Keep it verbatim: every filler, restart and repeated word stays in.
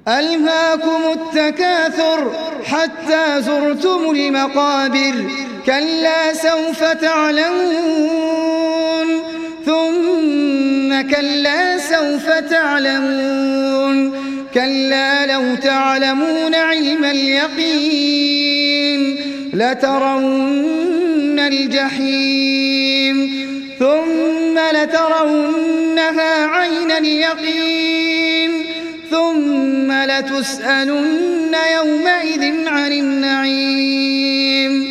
ألهاكم التكاثر حتى زرتم المقابر كلا سوف تعلمون ثم كلا سوف تعلمون كلا لو تعلمون علم اليقين لترون الجحيم ثم لترونها عين اليقين ثم لتسألن يومئذ عن النعيم